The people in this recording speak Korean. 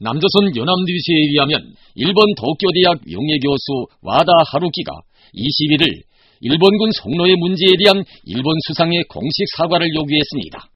남조선 연합뉴스에 의하면 일본 도쿄대학 명예교수 와다 하루키가 21일 일본군 성노예 문제에 대한 일본 수상의 공식 사과를 요구했습니다.